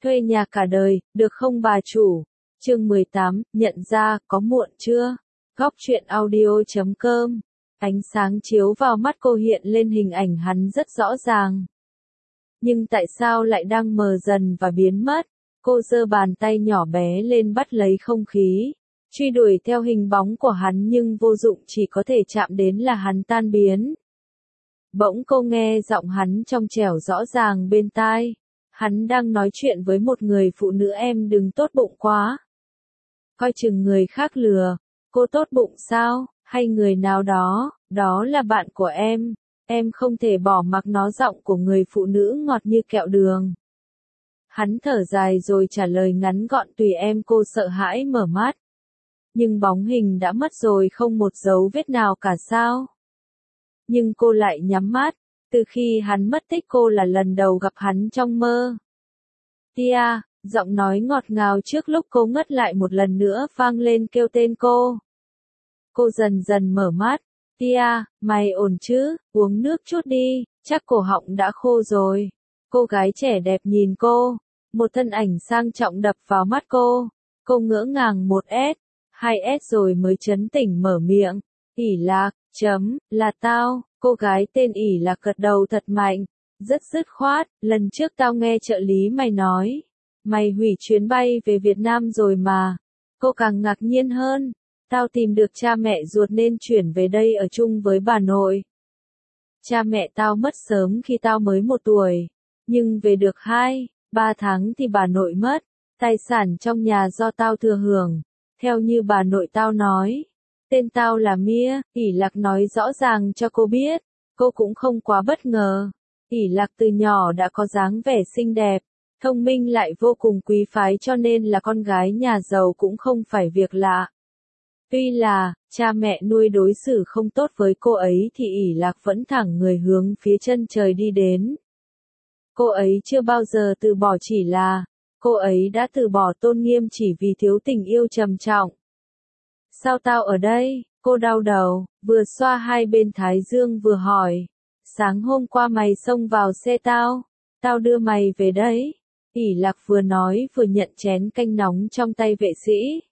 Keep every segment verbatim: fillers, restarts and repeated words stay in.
Thuê nhà cả đời, được không bà chủ? Chương mười tám, nhận ra, có muộn chưa? Góc truyện audio chấm com. Ánh sáng chiếu vào mắt cô hiện lên hình ảnh hắn rất rõ ràng. Nhưng tại sao lại đang mờ dần và biến mất? Cô giơ bàn tay nhỏ bé lên bắt lấy không khí, truy đuổi theo hình bóng của hắn nhưng vô dụng, chỉ có thể chạm đến là hắn tan biến. Bỗng cô nghe giọng hắn trong trẻo rõ ràng bên tai. Hắn đang nói chuyện với một người phụ nữ. Em đừng tốt bụng quá. Coi chừng người khác lừa. Cô tốt bụng sao? Hay người nào đó? Đó là bạn của em. Em không thể bỏ mặc nó. Giọng của người phụ nữ ngọt như kẹo đường. Hắn thở dài rồi trả lời ngắn gọn, tùy em. Cô sợ hãi mở mắt. Nhưng bóng hình đã mất rồi, không một dấu vết nào cả sao? Nhưng cô lại nhắm mắt. Từ khi hắn mất tích cô là lần đầu gặp hắn trong mơ. Tia, giọng nói ngọt ngào trước lúc cô ngất lại một lần nữa vang lên kêu tên cô. Cô dần dần mở mắt. Tia, mày ổn chứ, uống nước chút đi, chắc cổ họng đã khô rồi. Cô gái trẻ đẹp nhìn cô. Một thân ảnh sang trọng đập vào mắt cô. Cô ngỡ ngàng một S, hai S rồi mới chấn tỉnh mở miệng. Ỷ Lạc, chấm, là tao. Cô gái tên ỷ Lạc gật đầu thật mạnh, rất dứt khoát. Lần trước tao nghe trợ lý mày nói, mày hủy chuyến bay về Việt Nam rồi mà. Cô càng ngạc nhiên hơn. Tao tìm được cha mẹ ruột nên chuyển về đây ở chung với bà nội. Cha mẹ tao mất sớm khi tao mới một tuổi, nhưng về được hai, ba tháng thì bà nội mất. Tài sản trong nhà do tao thừa hưởng. Theo như bà nội tao nói, tên tao là Mia. Ỷ Lạc nói rõ ràng cho cô biết. Cô cũng không quá bất ngờ. Ỷ Lạc từ nhỏ đã có dáng vẻ xinh đẹp, thông minh lại vô cùng quý phái, cho nên là con gái nhà giàu cũng không phải việc lạ. Tuy là cha mẹ nuôi đối xử không tốt với cô ấy thì Ỷ Lạc vẫn thẳng người hướng phía chân trời đi đến. Cô ấy chưa bao giờ từ bỏ, chỉ là cô ấy đã từ bỏ tôn nghiêm chỉ vì thiếu tình yêu trầm trọng. Sao tao ở đây? Cô đau đầu, vừa xoa hai bên thái dương vừa hỏi. Sáng hôm qua mày xông vào xe tao, tao đưa mày về đấy. Ỷ Lạc vừa nói vừa nhận chén canh nóng trong tay vệ sĩ.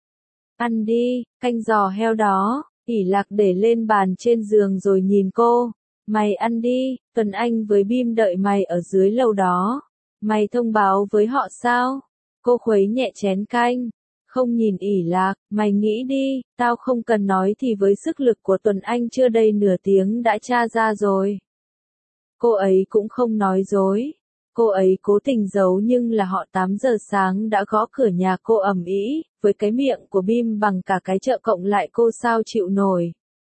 Ăn đi, canh giò heo đó. Ỷ Lạc để lên bàn trên giường rồi nhìn cô. Mày ăn đi, Tuấn Anh với Bim đợi mày ở dưới lầu đó. Mày thông báo với họ sao? Cô khuấy nhẹ chén canh. Không nhìn Ỷ Lạc, mày nghĩ đi, tao không cần nói thì với sức lực của Tuấn Anh chưa đầy nửa tiếng đã tra ra rồi. Cô ấy cũng không nói dối. Cô ấy cố tình giấu, nhưng là họ tám giờ sáng đã gõ cửa nhà cô ầm ĩ, với cái miệng của Bim bằng cả cái chợ cộng lại cô sao chịu nổi.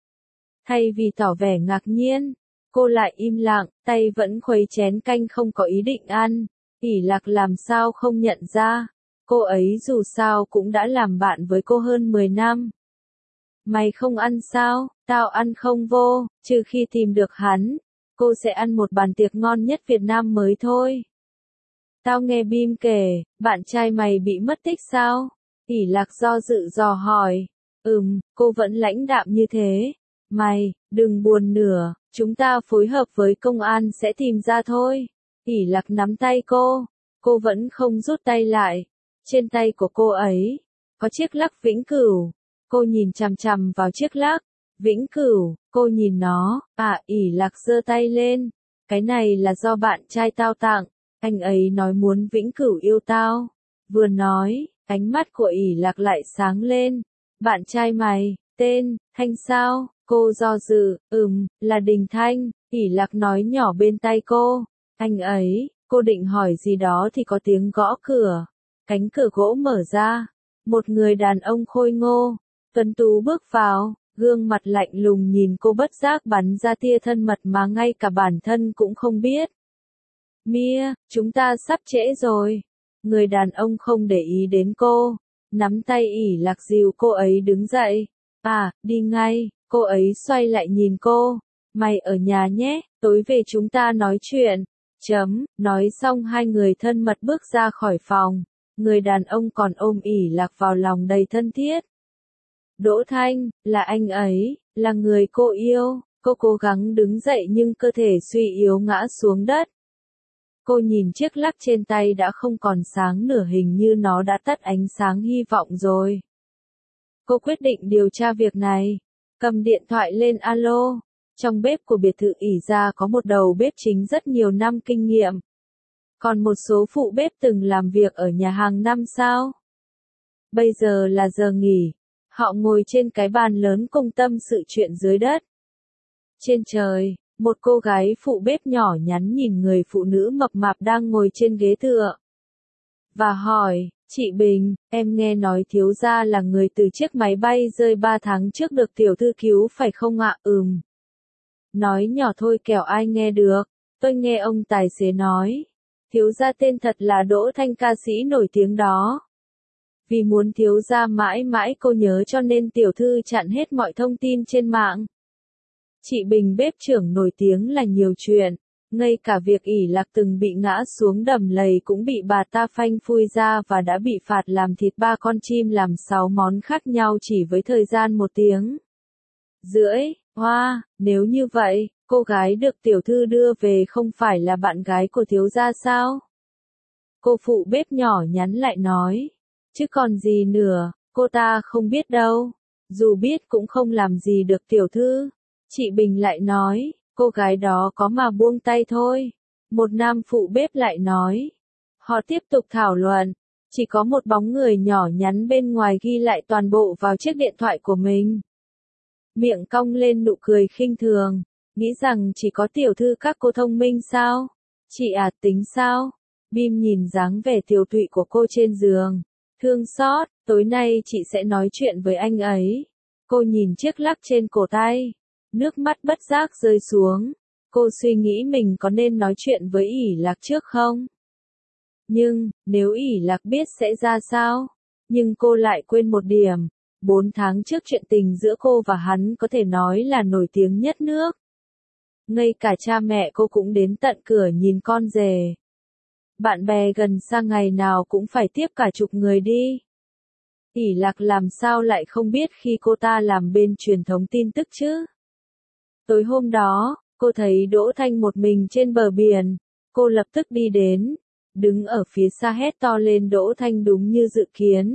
Thay vì tỏ vẻ ngạc nhiên, cô lại im lặng, tay vẫn khuấy chén canh không có ý định ăn. Ỷ Lạc làm sao không nhận ra. Cô ấy dù sao cũng đã làm bạn với cô hơn mười năm. Mày không ăn sao? Tao ăn không vô, trừ khi tìm được hắn. Cô sẽ ăn một bàn tiệc ngon nhất Việt Nam mới thôi. Tao nghe Bim kể, bạn trai mày bị mất tích sao? Ỷ Lạc do dự dò hỏi. Ừm, cô vẫn lãnh đạm như thế. Mày, đừng buồn nữa, chúng ta phối hợp với công an sẽ tìm ra thôi. Ỷ Lạc nắm tay cô. Cô vẫn không rút tay lại. Trên tay của cô ấy có chiếc lắc vĩnh cửu. Cô nhìn chằm chằm vào chiếc lắc vĩnh cửu, cô nhìn nó. À, Ỷ Lạc giơ tay lên. Cái này là do bạn trai tao tặng. Anh ấy nói muốn vĩnh cửu yêu tao. Vừa nói, ánh mắt của Ỷ Lạc lại sáng lên. Bạn trai mày, tên Thanh sao? Cô do dự. Ừm, là Đình Thanh. Ỷ Lạc nói nhỏ bên tai cô. Anh ấy. Cô định hỏi gì đó thì có tiếng gõ cửa. Cánh cửa gỗ mở ra. Một người đàn ông khôi ngô, tuấn tú bước vào, gương mặt lạnh lùng nhìn cô, bất giác bắn ra tia thân mật mà ngay cả bản thân cũng không biết. Mia, chúng ta sắp trễ rồi. Người đàn ông không để ý đến cô, nắm tay Ỷ Lạc dìu cô ấy đứng dậy. À, đi ngay. Cô ấy xoay lại nhìn cô. Mày ở nhà nhé, tối về chúng ta nói chuyện. Chấm, nói xong hai người thân mật bước ra khỏi phòng. Người đàn ông còn ôm Ỷ Lạc vào lòng đầy thân thiết. Đỗ Thanh, là anh ấy, là người cô yêu. Cô cố gắng đứng dậy nhưng cơ thể suy yếu ngã xuống đất. Cô nhìn chiếc lắc trên tay đã không còn sáng nửa, hình như nó đã tắt ánh sáng hy vọng rồi. Cô quyết định điều tra việc này. Cầm điện thoại lên alo. Trong bếp của biệt thự ỷ gia có một đầu bếp chính rất nhiều năm kinh nghiệm. Còn một số phụ bếp từng làm việc ở nhà hàng năm sao. Bây giờ là giờ nghỉ. Họ ngồi trên cái bàn lớn cùng tâm sự chuyện dưới đất. Trên trời, một cô gái phụ bếp nhỏ nhắn nhìn người phụ nữ mập mạp đang ngồi trên ghế tựa. Và hỏi, chị Bình, em nghe nói thiếu gia là người từ chiếc máy bay rơi ba tháng trước được tiểu thư cứu phải không ạ? Ừm. Nói nhỏ thôi kẻo ai nghe được, tôi nghe ông tài xế nói. Thiếu gia tên thật là Đỗ Thanh, ca sĩ nổi tiếng đó. Vì muốn thiếu gia mãi mãi cô nhớ cho nên tiểu thư chặn hết mọi thông tin trên mạng. Chị Bình bếp trưởng nổi tiếng là nhiều chuyện, ngay cả việc ỷ lạc từng bị ngã xuống đầm lầy cũng bị bà ta phanh phui ra và đã bị phạt làm thịt ba con chim làm sáu món khác nhau chỉ với thời gian một tiếng rưỡi. Hoa, wow, nếu như vậy, cô gái được tiểu thư đưa về không phải là bạn gái của thiếu gia sao? Cô phụ bếp nhỏ nhắn lại nói. Chứ còn gì nữa, cô ta không biết đâu. Dù biết cũng không làm gì được tiểu thư. Chị Bình lại nói, cô gái đó có mà buông tay thôi. Một nam phụ bếp lại nói. Họ tiếp tục thảo luận. Chỉ có một bóng người nhỏ nhắn bên ngoài ghi lại toàn bộ vào chiếc điện thoại của mình. Miệng cong lên nụ cười khinh thường. Nghĩ rằng chỉ có tiểu thư các cô thông minh sao? Chị à, tính sao? Bim nhìn dáng vẻ tiều tụy của cô trên giường. Thương xót, tối nay chị sẽ nói chuyện với anh ấy. Cô nhìn chiếc lắc trên cổ tay. Nước mắt bất giác rơi xuống. Cô suy nghĩ mình có nên nói chuyện với ỷ lạc trước không? Nhưng, nếu ỷ lạc biết sẽ ra sao? Nhưng cô lại quên một điểm. Bốn tháng trước chuyện tình giữa cô và hắn có thể nói là nổi tiếng nhất nước. Ngay cả cha mẹ cô cũng đến tận cửa nhìn con rể. Bạn bè gần xa ngày nào cũng phải tiếp cả chục người đi. ỷ lạc làm sao lại không biết khi cô ta làm bên truyền thống tin tức chứ? Tối hôm đó, cô thấy Đỗ Thanh một mình trên bờ biển. Cô lập tức đi đến. Đứng ở phía xa hét to lên Đỗ Thanh đúng như dự kiến.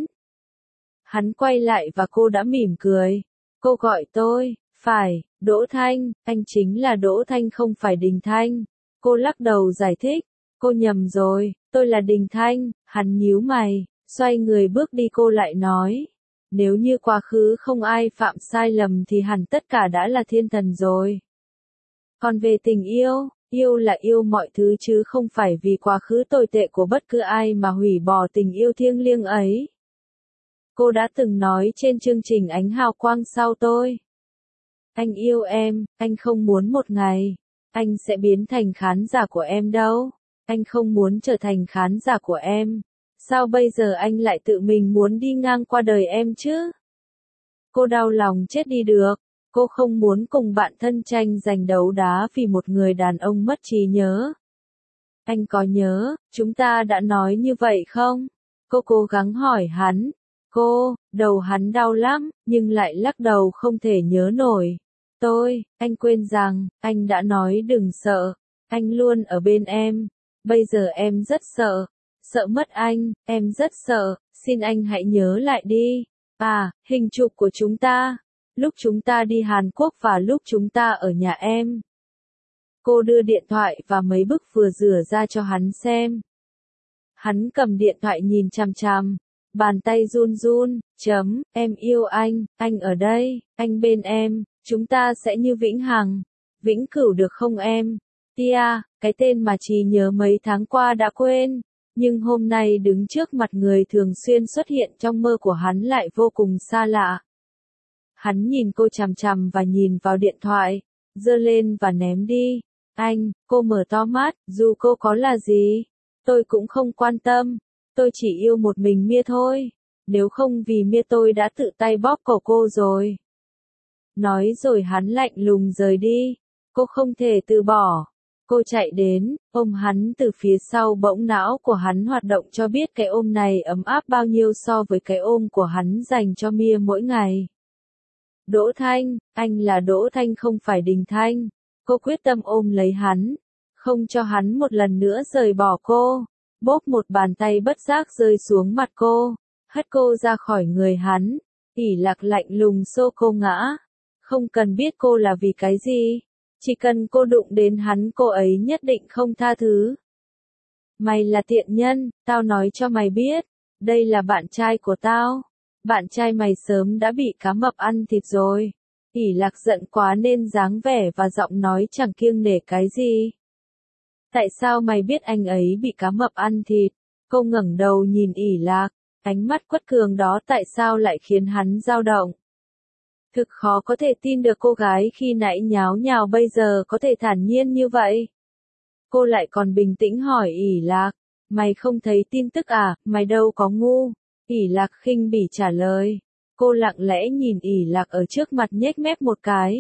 Hắn quay lại và cô đã mỉm cười. Cô gọi tôi, phải, Đỗ Thanh, anh chính là Đỗ Thanh không phải Đình Thanh. Cô lắc đầu giải thích. Cô nhầm rồi, tôi là Đình Thanh. Hắn nhíu mày, xoay người bước đi. Cô lại nói. Nếu như quá khứ không ai phạm sai lầm thì hẳn tất cả đã là thiên thần rồi. Còn về tình yêu, yêu là yêu mọi thứ chứ không phải vì quá khứ tồi tệ của bất cứ ai mà hủy bỏ tình yêu thiêng liêng ấy. Cô đã từng nói trên chương trình Ánh Hào Quang Sau Tôi. Anh yêu em, anh không muốn một ngày, anh sẽ biến thành khán giả của em đâu. Anh không muốn trở thành khán giả của em. Sao bây giờ anh lại tự mình muốn đi ngang qua đời em chứ? Cô đau lòng chết đi được. Cô không muốn cùng bạn thân tranh giành đấu đá vì một người đàn ông mất trí nhớ. Anh có nhớ, chúng ta đã nói như vậy không? Cô cố gắng hỏi hắn. Cô, đầu hắn đau lắm, nhưng lại lắc đầu không thể nhớ nổi. Tôi, anh quên rằng, anh đã nói đừng sợ. Anh luôn ở bên em. Bây giờ em rất sợ. Sợ mất anh, em rất sợ. Xin anh hãy nhớ lại đi. À, hình chụp của chúng ta. Lúc chúng ta đi Hàn Quốc và lúc chúng ta ở nhà em. Cô đưa điện thoại và mấy bức vừa rửa ra cho hắn xem. Hắn cầm điện thoại nhìn chằm chằm. Bàn tay run run, chấm, em yêu anh, anh ở đây, anh bên em, chúng ta sẽ như vĩnh hằng. Vĩnh cửu được không em? Tia, cái tên mà chỉ nhớ mấy tháng qua đã quên. Nhưng hôm nay đứng trước mặt người thường xuyên xuất hiện trong mơ của hắn lại vô cùng xa lạ. Hắn nhìn cô chằm chằm và nhìn vào điện thoại, giơ lên và ném đi. Anh, cô mở to mắt, dù cô có là gì, tôi cũng không quan tâm. Tôi chỉ yêu một mình Mia thôi. Nếu không vì Mia tôi đã tự tay bóp cổ cô rồi. Nói rồi hắn lạnh lùng rời đi. Cô không thể từ bỏ. Cô chạy đến, ôm hắn từ phía sau, bỗng não của hắn hoạt động cho biết cái ôm này ấm áp bao nhiêu so với cái ôm của hắn dành cho Mia mỗi ngày. Đỗ Thanh, anh là Đỗ Thanh không phải Đình Thanh. Cô quyết tâm ôm lấy hắn. không cho hắn một lần nữa rời bỏ cô. Bốp một bàn tay bất giác rơi xuống mặt cô, hất cô ra khỏi người hắn. ỉ Lạc lạnh lùng xô cô ngã. Không cần biết cô là vì cái gì, chỉ cần cô đụng đến hắn cô ấy nhất định không tha thứ. Mày là tiện nhân, tao nói cho mày biết, đây là bạn trai của tao. Bạn trai mày sớm đã bị cá mập ăn thịt rồi. ỉ Lạc giận quá nên dáng vẻ và giọng nói chẳng kiêng nể cái gì. Tại sao mày biết anh ấy bị cá mập ăn thịt? Cô ngẩng đầu nhìn ỉ Lạc, ánh mắt quất cường đó tại sao lại khiến hắn dao động. Thực khó có thể tin được cô gái khi nãy nháo nhào bây giờ có thể thản nhiên như vậy. Cô lại còn bình tĩnh hỏi ỉ Lạc, mày không thấy tin tức à, mày đâu có ngu. ỉ Lạc khinh bỉ trả lời. Cô lặng lẽ nhìn ỉ Lạc ở trước mặt nhếch mép một cái.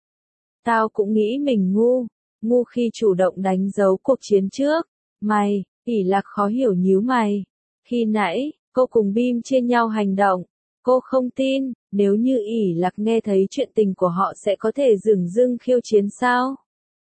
Tao cũng nghĩ mình ngu, ngu khi chủ động đánh dấu cuộc chiến trước. Mày, ỉ Lạc khó hiểu nhíu mày. Khi nãy, cô cùng Bim chia nhau hành động. Cô không tin, nếu như ỉ Lạc nghe thấy chuyện tình của họ sẽ có thể dửng dưng khiêu chiến sao?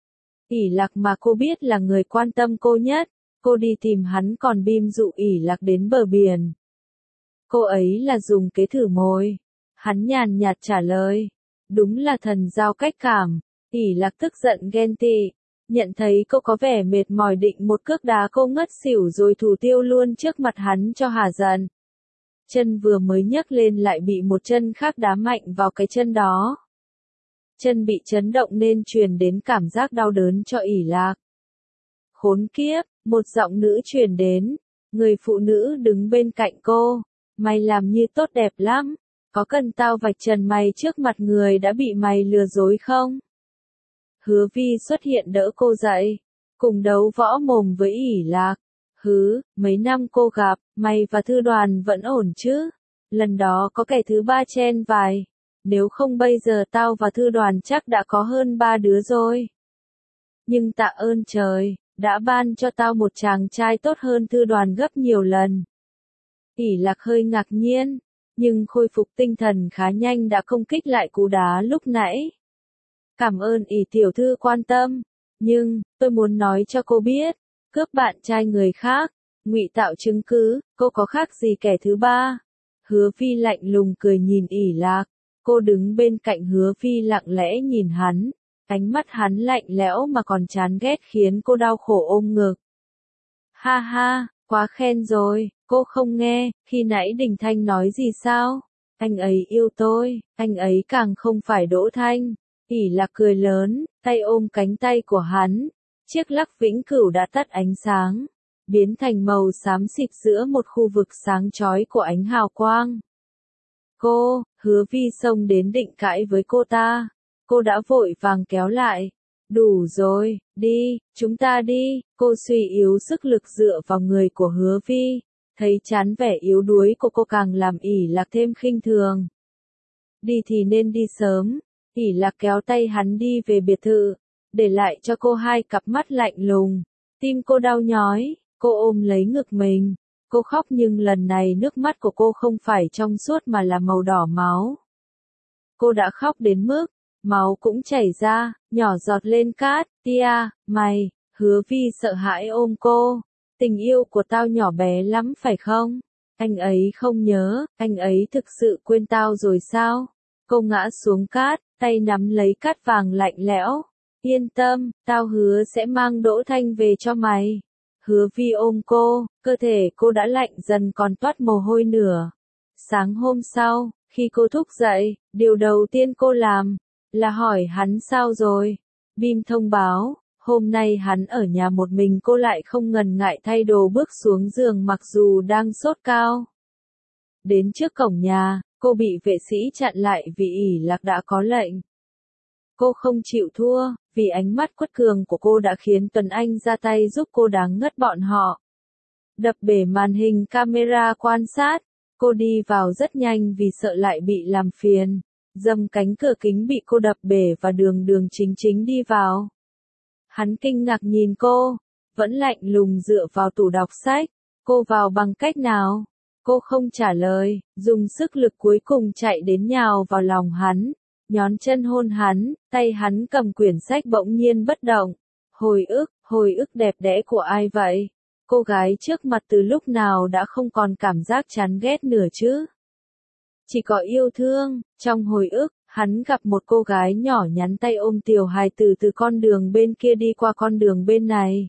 ỉ Lạc mà cô biết là người quan tâm cô nhất, cô đi tìm hắn còn Bim dụ ỉ Lạc đến bờ biển. Cô ấy là dùng kế thử mồi. Hắn nhàn nhạt trả lời. Đúng là thần giao cách cảm. ỉ Lạc tức giận ghen tị. Nhận thấy cô có vẻ mệt mỏi định một cước đá cô ngất xỉu rồi thủ tiêu luôn trước mặt hắn cho hả giận. Chân vừa mới nhấc lên lại bị một chân khác đá mạnh vào cái chân đó. Chân bị chấn động nên truyền đến cảm giác đau đớn cho ỉ Lạc. Khốn kiếp, một giọng nữ truyền đến. Người phụ nữ đứng bên cạnh cô. Mày làm như tốt đẹp lắm. Có cần tao vạch trần mày trước mặt người đã bị mày lừa dối không? Hứa Vi xuất hiện đỡ cô dậy. Cùng đấu võ mồm với ỉ Lạc. Hứ, mấy năm cô gặp, mày và Thư Đoàn vẫn ổn chứ? Lần đó có kẻ thứ ba chen vài. Nếu không bây giờ tao và Thư Đoàn chắc đã có hơn ba đứa rồi. Nhưng tạ ơn trời, đã ban cho tao một chàng trai tốt hơn Thư Đoàn gấp nhiều lần. ỉ Lạc hơi ngạc nhiên, nhưng khôi phục tinh thần khá nhanh đã công kích lại cú đá lúc nãy. Cảm ơn ỉ tiểu thư quan tâm, nhưng, tôi muốn nói cho cô biết, cướp bạn trai người khác, ngụy tạo chứng cứ, cô có khác gì kẻ thứ ba. Hứa Vi lạnh lùng cười nhìn ỉ Lạc, cô đứng bên cạnh Hứa Vi lặng lẽ nhìn hắn, ánh mắt hắn lạnh lẽo mà còn chán ghét khiến cô đau khổ ôm ngực. Ha ha, quá khen rồi, cô không nghe, khi nãy Đình Thanh nói gì sao? Anh ấy yêu tôi, anh ấy càng không phải Đỗ Thanh. ỉ Lạc cười lớn, tay ôm cánh tay của hắn. Chiếc lắc vĩnh cửu đã tắt ánh sáng, biến thành màu xám xịt giữa một khu vực sáng chói của ánh hào quang. Cô, Hứa Vi xông đến định cãi với cô ta. Cô đã vội vàng kéo lại. Đủ rồi, đi, chúng ta đi. Cô suy yếu sức lực dựa vào người của Hứa Vi. Thấy chán vẻ yếu đuối của cô càng làm ỉ Lạc thêm khinh thường. Đi thì nên đi sớm. ỉ Lạc kéo tay hắn đi về biệt thự, để lại cho cô hai cặp mắt lạnh lùng. Tim cô đau nhói, cô ôm lấy ngực mình. Cô khóc nhưng lần này nước mắt của cô không phải trong suốt mà là màu đỏ máu. Cô đã khóc đến mức, máu cũng chảy ra, nhỏ giọt lên cát. Tia, mày, Hứa Vi sợ hãi ôm cô. Tình yêu của tao nhỏ bé lắm phải không? Anh ấy không nhớ, anh ấy thực sự quên tao rồi sao? Cô ngã xuống cát, tay nắm lấy cát vàng lạnh lẽo. Yên tâm, tao hứa sẽ mang Đỗ Thanh về cho mày. Hứa Vi ôm cô, cơ thể cô đã lạnh dần còn toát mồ hôi nửa. Sáng hôm sau, khi cô thức dậy, điều đầu tiên cô làm là hỏi hắn sao rồi. Bim thông báo, hôm nay hắn ở nhà một mình. Cô lại không ngần ngại thay đồ bước xuống giường mặc dù đang sốt cao. Đến trước cổng nhà, cô bị vệ sĩ chặn lại vì ỉ Lạc đã có lệnh. Cô không chịu thua, vì ánh mắt quất cường của cô đã khiến Tuấn Anh ra tay giúp cô đáng ngất bọn họ. Đập bể màn hình camera quan sát, cô đi vào rất nhanh vì sợ lại bị làm phiền. Dầm cánh cửa kính bị cô đập bể và đường đường chính chính đi vào. Hắn kinh ngạc nhìn cô, vẫn lạnh lùng dựa vào tủ đọc sách. Cô vào bằng cách nào? Cô không trả lời, dùng sức lực cuối cùng chạy đến nhào vào lòng hắn. Nhón chân hôn hắn, tay hắn cầm quyển sách bỗng nhiên bất động. Hồi ức, hồi ức đẹp đẽ của ai vậy? Cô gái trước mặt từ lúc nào đã không còn cảm giác chán ghét nữa chứ? Chỉ có yêu thương. Trong hồi ức, hắn gặp một cô gái nhỏ nhắn tay ôm tiểu hài tử từ con đường bên kia đi qua con đường bên này.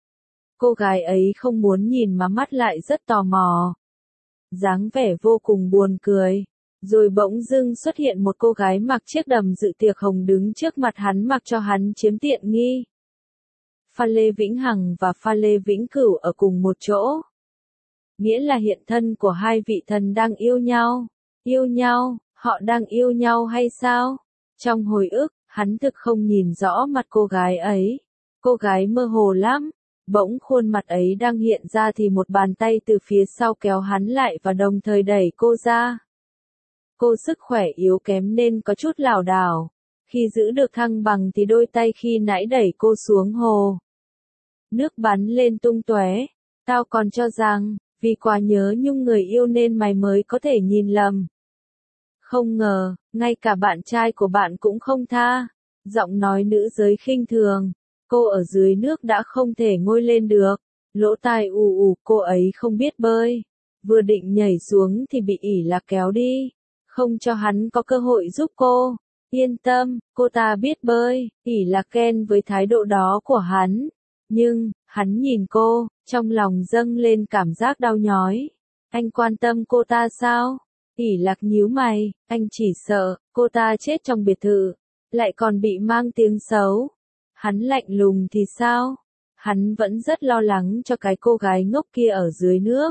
Cô gái ấy không muốn nhìn mà mắt lại rất tò mò. Dáng vẻ vô cùng buồn cười. Rồi bỗng dưng xuất hiện một cô gái mặc chiếc đầm dự tiệc hồng đứng trước mặt hắn mặc cho hắn chiếm tiện nghi. Pha Lê Vĩnh Hằng và Pha Lê Vĩnh Cửu ở cùng một chỗ. Nghĩa là hiện thân của hai vị thần đang yêu nhau. Yêu nhau, họ đang yêu nhau hay sao? Trong hồi ức, hắn thực không nhìn rõ mặt cô gái ấy. Cô gái mơ hồ lắm. Bỗng khuôn mặt ấy đang hiện ra thì một bàn tay từ phía sau kéo hắn lại và đồng thời đẩy cô ra. Cô sức khỏe yếu kém nên có chút lảo đảo. Khi giữ được thăng bằng thì đôi tay khi nãy đẩy cô xuống hồ. Nước bắn lên tung tóe. Tao còn cho rằng, vì quá nhớ nhung người yêu nên mày mới có thể nhìn lầm. Không ngờ, ngay cả bạn trai của bạn cũng không tha. Giọng nói nữ giới khinh thường. Cô ở dưới nước đã không thể ngoi lên được. Lỗ tai ù ù, cô ấy không biết bơi. Vừa định nhảy xuống thì bị ỉ lạc kéo đi. Không cho hắn có cơ hội giúp cô. Yên tâm, cô ta biết bơi. Ỉ lạc khen với thái độ đó của hắn. Nhưng, hắn nhìn cô, trong lòng dâng lên cảm giác đau nhói. Anh quan tâm cô ta sao? Ỉ lạc nhíu mày, anh chỉ sợ, cô ta chết trong biệt thự. Lại còn bị mang tiếng xấu. Hắn lạnh lùng thì sao? Hắn vẫn rất lo lắng cho cái cô gái ngốc kia ở dưới nước.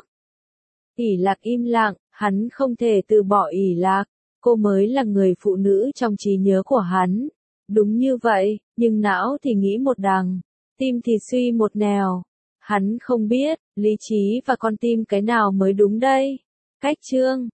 Ỷ Lạc im lặng, hắn không thể từ bỏ Ỷ Lạc. Cô mới là người phụ nữ trong trí nhớ của hắn. Đúng như vậy, nhưng não thì nghĩ một đằng, tim thì suy một nẻo. Hắn không biết, lý trí và con tim cái nào mới đúng đây. Cách chương